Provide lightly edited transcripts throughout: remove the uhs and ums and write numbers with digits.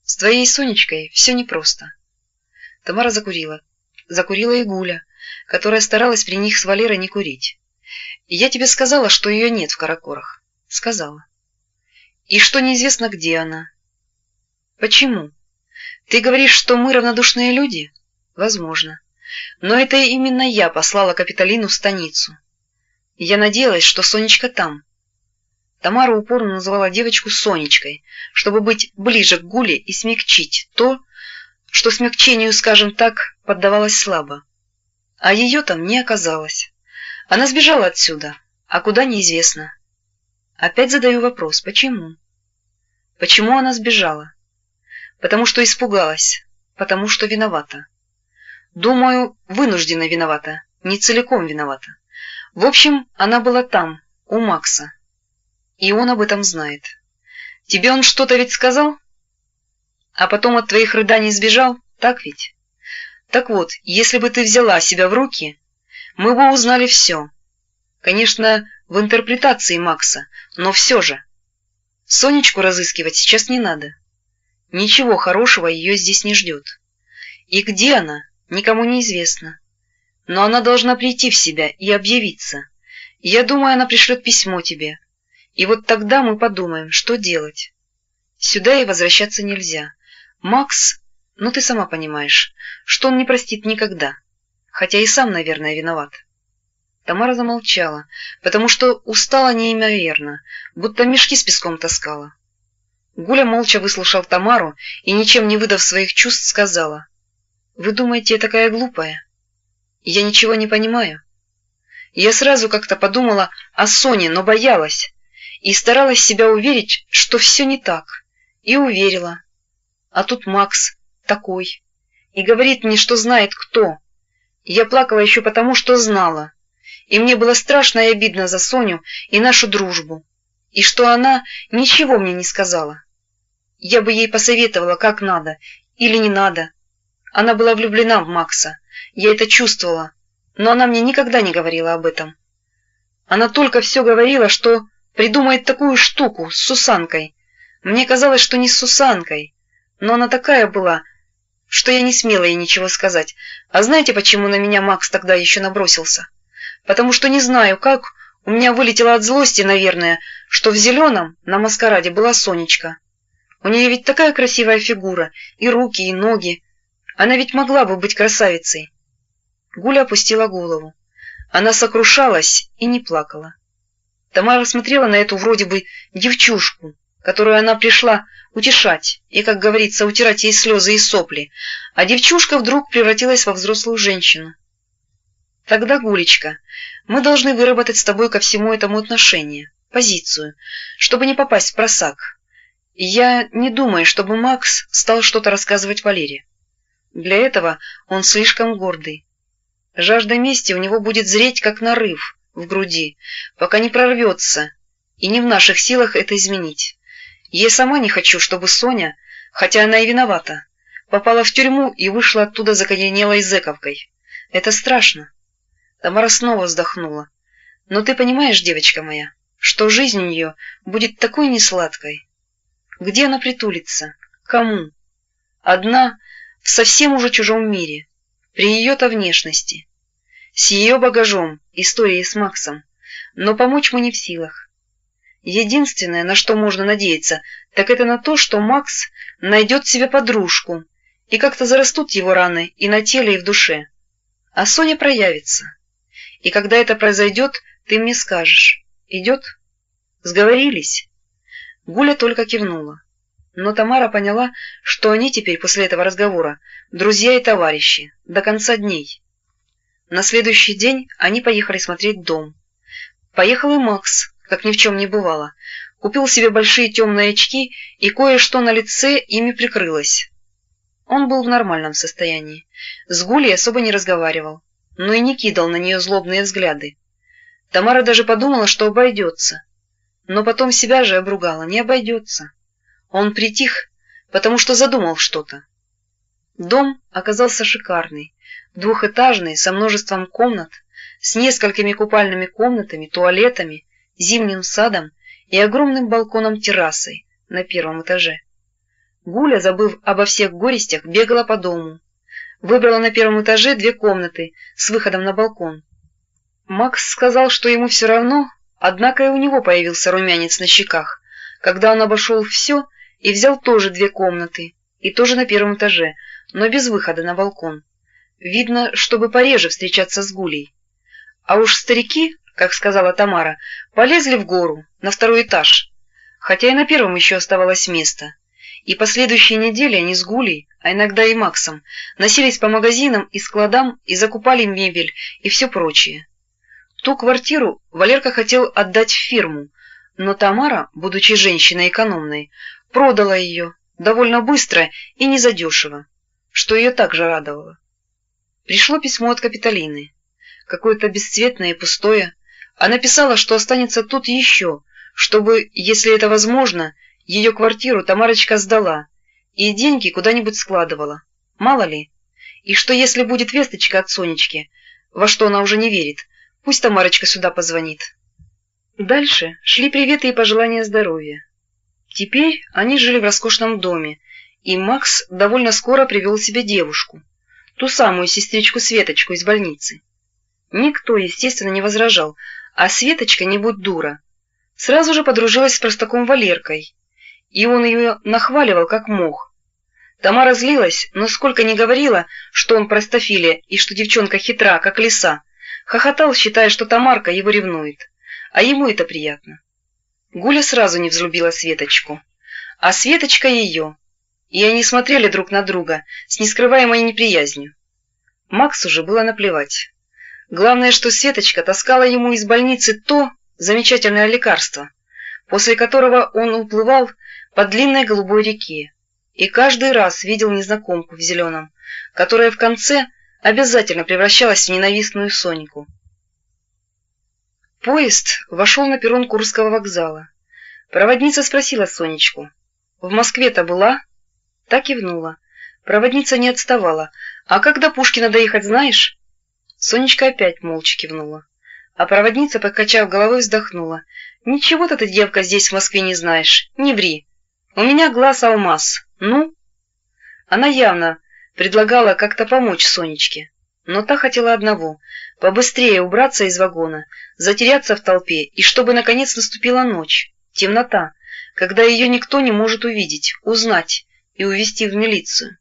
С твоей Сонечкой все непросто. Тамара закурила. Закурила и Гуля, которая старалась при них с Валерой не курить. И я тебе сказала, что ее нет в Каракорах. Сказала. И что неизвестно, где она. Почему? Ты говоришь, что мы равнодушные люди? Возможно. Но это именно я послала Капитолину в станицу. Я надеялась, что Сонечка там. Тамара упорно называла девочку Сонечкой, чтобы быть ближе к Гуле и смягчить то, что смягчению, скажем так, поддавалось слабо. А ее там не оказалось. Она сбежала отсюда, а куда неизвестно. Опять задаю вопрос, почему? Почему она сбежала? Потому что испугалась, потому что виновата. Думаю, вынуждена виновата, не целиком виновата. В общем, она была там, у Макса. И он об этом знает. Тебе он что-то ведь сказал? А потом от твоих рыданий сбежал, так ведь? Так вот, если бы ты взяла себя в руки, мы бы узнали все. Конечно, в интерпретации Макса, но все же. Сонечку разыскивать сейчас не надо. Ничего хорошего ее здесь не ждет. И где она, никому не известно. Но она должна прийти в себя и объявиться. Я думаю, она пришлет письмо тебе. И вот тогда мы подумаем, что делать. Сюда ей возвращаться нельзя. Макс, ну ты сама понимаешь, что он не простит никогда. Хотя и сам, наверное, виноват. Тамара замолчала, потому что устала неимоверно, будто мешки с песком таскала. Гуля молча выслушал Тамару и, ничем не выдав своих чувств, сказала: «Вы думаете, я такая глупая? Я ничего не понимаю. Я сразу как-то подумала о Соне, но боялась, и старалась себя уверить, что все не так, и уверила. А тут Макс такой, и говорит мне, что знает кто. Я плакала еще потому, что знала, и мне было страшно и обидно за Соню и нашу дружбу, и что она ничего мне не сказала. Я бы ей посоветовала, как надо или не надо. Она была влюблена в Макса, я это чувствовала, но она мне никогда не говорила об этом. Она только все говорила, что придумает такую штуку с Сусанкой. Мне казалось, что не с Сусанкой, но она такая была, что я не смела ей ничего сказать. А знаете, почему на меня Макс тогда еще набросился? Потому что не знаю, как, у меня вылетело от злости, наверное, что в зеленом на маскараде была Сонечка. У нее ведь такая красивая фигура, и руки, и ноги. Она ведь могла бы быть красавицей. Гуля опустила голову. Она сокрушалась и не плакала. Тамара смотрела на эту вроде бы девчушку, которую она пришла утешать и, как говорится, утирать ей слезы и сопли, а девчушка вдруг превратилась во взрослую женщину. Тогда, Гулечка, мы должны выработать с тобой ко всему этому отношение, позицию, чтобы не попасть в просак. Я не думаю, чтобы Макс стал что-то рассказывать Валере. Для этого он слишком гордый. Жажда мести у него будет зреть, как нарыв в груди, пока не прорвется, и не в наших силах это изменить. Я сама не хочу, чтобы Соня, хотя она и виновата, попала в тюрьму и вышла оттуда закоенелой зэковкой. Это страшно. Тамара снова вздохнула. Но ты понимаешь, девочка моя, что жизнь у нее будет такой несладкой. Где она притулится? Кому? Одна в совсем уже чужом мире, при ее-то внешности, с ее багажом, историей с Максом, но помочь мы не в силах. Единственное, на что можно надеяться, так это на то, что Макс найдет себе подружку, и как-то зарастут его раны и на теле, и в душе. А Соня проявится. И когда это произойдет, ты мне скажешь. Идет? Сговорились?» Гуля только кивнула. Но Тамара поняла, что они теперь после этого разговора друзья и товарищи до конца дней. На следующий день они поехали смотреть дом. Поехал и Макс, как ни в чем не бывало. Купил себе большие темные очки, и кое-что на лице ими прикрылось. Он был в нормальном состоянии. С Гулей особо не разговаривал, но и не кидал на нее злобные взгляды. Тамара даже подумала, что обойдется. Но потом себя же обругала: не обойдется. Он притих, потому что задумал что-то. Дом оказался шикарный, двухэтажный, со множеством комнат, с несколькими купальными комнатами, туалетами, зимним садом и огромным балконом-террасой на первом этаже. Гуля, забыв обо всех горестях, бегала по дому. Выбрала на первом этаже 2 комнаты с выходом на балкон. Макс сказал, что ему все равно, однако и у него появился румянец на щеках, когда он обошел все и взял тоже 2 комнаты, и тоже на первом этаже, но без выхода на балкон. Видно, чтобы пореже встречаться с Гулей. А уж старики, как сказала Тамара, полезли в гору, на 2-й этаж, хотя и на первом еще оставалось место. И последующие недели они с Гулей, а иногда и Максом, носились по магазинам и складам и закупали мебель и все прочее. Ту квартиру Валерка хотел отдать в фирму, но Тамара, будучи женщиной экономной, продала ее довольно быстро и незадешево, что ее также радовало. Пришло письмо от Капитолины, какое-то бесцветное и пустое. Она писала, что останется тут еще, чтобы, если это возможно, ее квартиру Тамарочка сдала и деньги куда-нибудь складывала, мало ли, и что если будет весточка от Сонечки, во что она уже не верит, пусть Тамарочка сюда позвонит. Дальше шли приветы и пожелания здоровья. Теперь они жили в роскошном доме, и Макс довольно скоро привел себе девушку, ту самую сестричку Светочку из больницы. Никто, естественно, не возражал, а Светочка, не будь дура, сразу же подружилась с простаком Валеркой, и он ее нахваливал как мог. Тамара злилась, но сколько ни говорила, что он простофиля и что девчонка хитра, как лиса, хохотал, считая, что Тамарка его ревнует, а ему это приятно. Гуля сразу не взлюбила Светочку, а Светочка ее, и они смотрели друг на друга с нескрываемой неприязнью. Максу же было наплевать. Главное, что Светочка таскала ему из больницы то замечательное лекарство, после которого он уплывал по длинной голубой реке, и каждый раз видел незнакомку в зеленом, которая в конце обязательно превращалась в ненавистную Соньку. Поезд вошел на перрон Курского вокзала. Проводница спросила Сонечку: «В Москве-то была?» Та кивнула. Проводница не отставала. «А как до Пушкина доехать, знаешь?» Сонечка опять молча кивнула. А проводница, покачав головой, вздохнула. «Ничего-то ты, девка, здесь в Москве не знаешь. Не ври. У меня глаз алмаз. Ну?» Она явно предлагала как-то помочь Сонечке, но та хотела одного — побыстрее убраться из вагона, затеряться в толпе, и чтобы, наконец, наступила ночь, темнота, когда ее никто не может увидеть, узнать и увезти в милицию.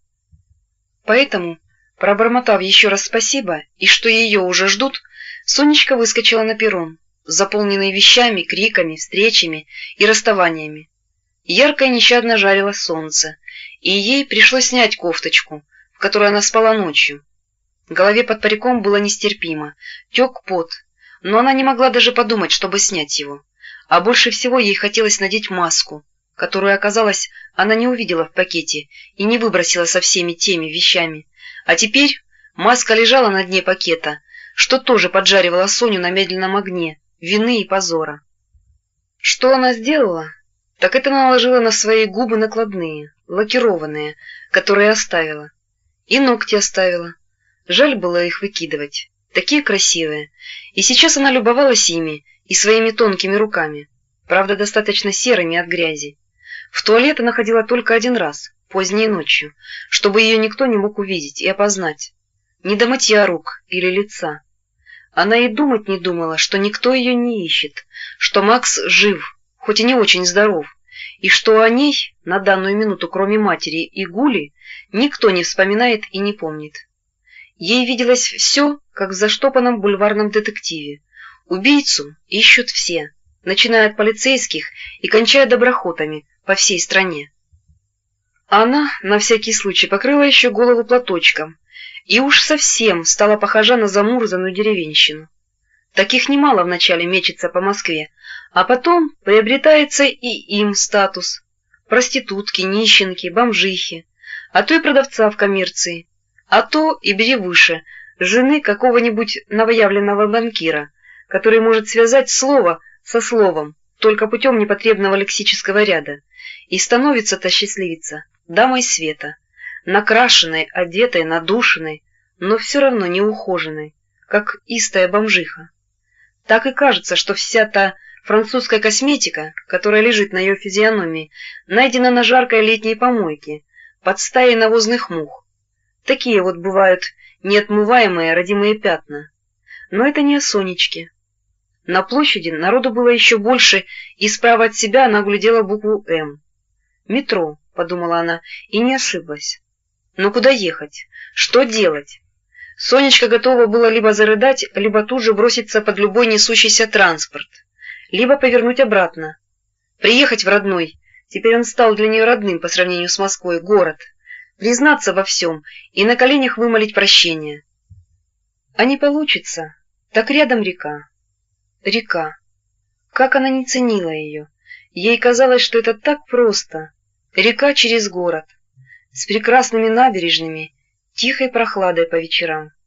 Поэтому, пробормотав еще раз спасибо и что ее уже ждут, Сонечка выскочила на перрон, заполненный вещами, криками, встречами и расставаниями. Ярко и нещадно жарило солнце, и ей пришлось снять кофточку, в которой она спала ночью. Голове под париком было нестерпимо, тек пот, но она не могла даже подумать, чтобы снять его. А больше всего ей хотелось надеть маску, которую, оказалось, она не увидела в пакете и не выбросила со всеми теми вещами. А теперь маска лежала на дне пакета, что тоже поджаривало Соню на медленном огне вины и позора. Что она сделала? Так это наложила на свои губы накладные, лакированные, которые оставила. И ногти оставила. Жаль было их выкидывать. Такие красивые. И сейчас она любовалась ими и своими тонкими руками, правда, достаточно серыми от грязи. В туалет она ходила только один раз, поздней ночью, чтобы ее никто не мог увидеть и опознать. Не до мытья рук или лица. Она и думать не думала, что никто ее не ищет, что Макс жив, хоть и не очень здоров, и что о ней на данную минуту, кроме матери и Гули, никто не вспоминает и не помнит. Ей виделось все, как в заштопанном бульварном детективе. Убийцу ищут все, начиная от полицейских и кончая доброхотами по всей стране. Она, на всякий случай, покрыла еще голову платочком и уж совсем стала похожа на замурзанную деревенщину. Таких немало вначале мечется по Москве, а потом приобретается и им статус проститутки, нищенки, бомжихи, а то и продавца в коммерции, а то и бери выше, жены какого-нибудь новоявленного банкира, который может связать слово со словом только путем непотребного лексического ряда, и становится-то счастливица дамой света, накрашенной, одетой, надушенной, но все равно неухоженной, как истая бомжиха. Так и кажется, что вся та Французская косметика, которая лежит на ее физиономии, найдена на жаркой летней помойке, под стаей навозных мух. Такие вот бывают неотмываемые родимые пятна. Но это не о Сонечке. На площади народу было еще больше, и справа от себя она углядела букву «М». «Метро», — подумала она, и не ошиблась. Но куда ехать? Что делать? Сонечка готова была либо зарыдать, либо тут же броситься под любой несущийся транспорт, либо повернуть обратно. Приехать в родной, теперь он стал для нее родным по сравнению с Москвой, город, признаться во всем и на коленях вымолить прощение. А не получится, так рядом река. Река. Как она не ценила ее. Ей казалось, что это так просто. Река через город, с прекрасными набережными, тихой прохладой по вечерам.